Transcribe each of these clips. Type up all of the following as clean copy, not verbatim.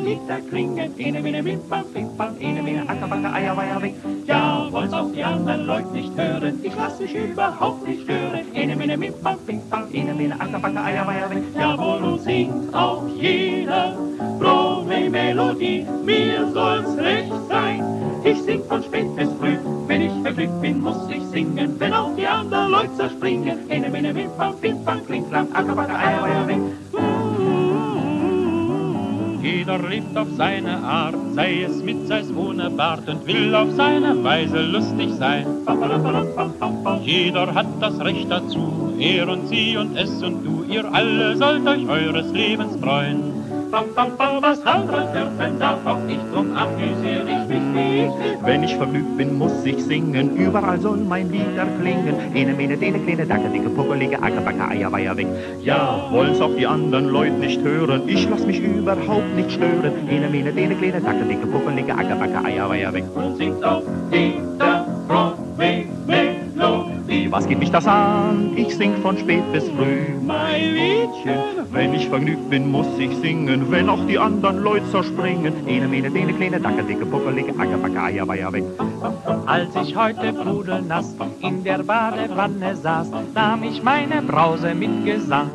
Lieder klingen. Ene, mene, mimpa, pimpa, ene, mene, Ackerbacke, Eierweier weg. Ja, wollt's auch die anderen Leute nicht hören, ich lass mich überhaupt nicht stören. Ene, mene, mimpa, pimpa, ene, mene, Ackerbacke, Eierweier weg. Jawohl, und singt auch jeder frohe Melodie, mir soll's recht sein. Ich sing von spät bis früh, wenn ich vergnügt bin, muss ich singen, wenn auch die anderen Leute zerspringen. Ene, mene, mimpa, pimpa, klingt lang, Ackerbacke, Eierweier weg. Jeder lebt auf seine Art, sei es mit, sei es ohne Bart und will auf seine Weise lustig sein. Jeder hat das Recht dazu, er und sie und es und du, ihr alle sollt euch eures Lebens freuen. Was andere dürfen, darf auch ich, drum amüsier ich mich nicht. Wenn ich vergnügt bin, muss ich singen, überall soll mein Lied erklingen. Ene, mene, dene, kleine, dacke, dicke, puppelige, Ackerbacke, Eierweier weg. Ja, wollt's auch die anderen Leute nicht hören, ich lass mich überhaupt nicht stören. Ene, mene, dene, kleine, dacke, dicke, puppelige, Ackerbacke, Eierweier weg. Und singt auch jeder frohe Melodie. Was geht mich das an? Ich sing von spät bis früh. Mein Liedchen, Wenn ich vergnügt bin, muss ich singen, wenn auch die anderen Leute zerspringen. Ene, mene, dene, kleine, dacke, dicke, puppelige, Ackerbacke, Eierweier weg. Als ich heute pudelnass in der Badewanne saß, nahm ich meine Brause mit Gesang.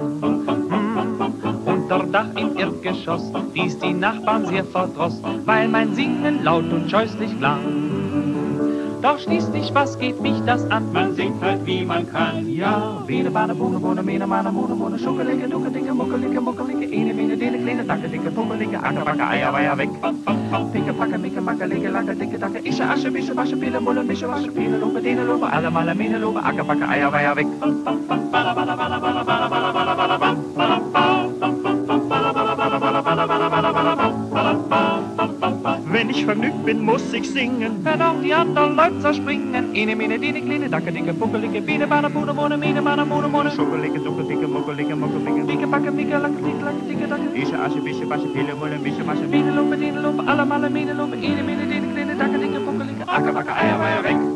Unter Dach im Erdgeschoss ließ die Nachbarn sehr verdross, weil mein Singen laut und scheußlich klang. Doch schließlich, was geht mich das an? man singt halt wie man kann. Ja, Bene, Bane, Bohne, Bohne, Mene, Mane, Mone, Mone, Schukkelige, Ducke, Dicke, Muckelige, Muckelige, Ene, Mene, Dene, Kleine, Dacke, Dicke, Puppelige, Ackerbacke, Eierweier weg. Picke, Packe, Micke, Macke, Lege, Lacke, Dicke, Dacke, Ische, Asche, Wische, Wasche, Pille, Mulle, Mische, Wasche, Pille, Lobe, Dene, Lobe, alle Male, Mene, Lobe, Ackerbacke, Eierweier weg. Wenn ich vergnügt bin, muss ich singen, Wenn auch die anderen Leute zerspringen. Ene, mene, dene, kleine, dacke, dicke, puppelige, Biene, Bane, Bune, Mone, Mene, Mane, Mone, Mone, Schukkelige, Ducke, Dicke, Muckelige, Muckelige, Dicke, Backe, Micke, Lacke, Dicke, Dacke, Ische, Asche, Wische, Wasche, Pille, Mulle, Mische, Wasche, Biene, Lobe, Dene, Lobe, alle Male, Mene, Lobe, Ene, mene, dene, kleine, dacke, dicke, puppelige, Ackerbacke, Eierweier weg.